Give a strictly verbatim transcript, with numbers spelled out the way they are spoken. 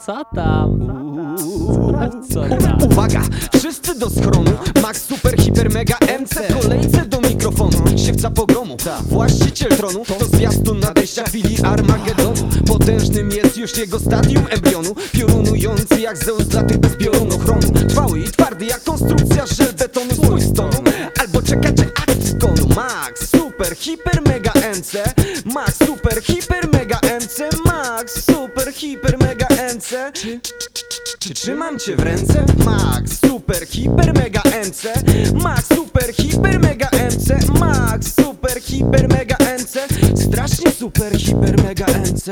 Co tam? Co tam? Uwaga, wszyscy do schronu. Max, super, hiper, mega, M C. W kolejce do mikrofonu siewca pogromu, właściciel tronu. To zwiastun nadejścia chwili Armagedonu. Potężnym jest już jego stadium embrionu, piorunujący jak Zeus dla tych bez piorunochronu. Trwały i twardy jak konstrukcja żelbetonu. Stój stonu, albo czekacie akt zgonu. Max, super, hiper, mega, M C. Max, super, hiper, mega, M C. Max, super, hiper, mega, M C. Czy, czy trzymam cię w ręce? Max, super, hiper, mega, M C. Max, super, hiper, mega, M C. Max, super, hiper, mega, M C. Strasznie super, hiper, mega, M C.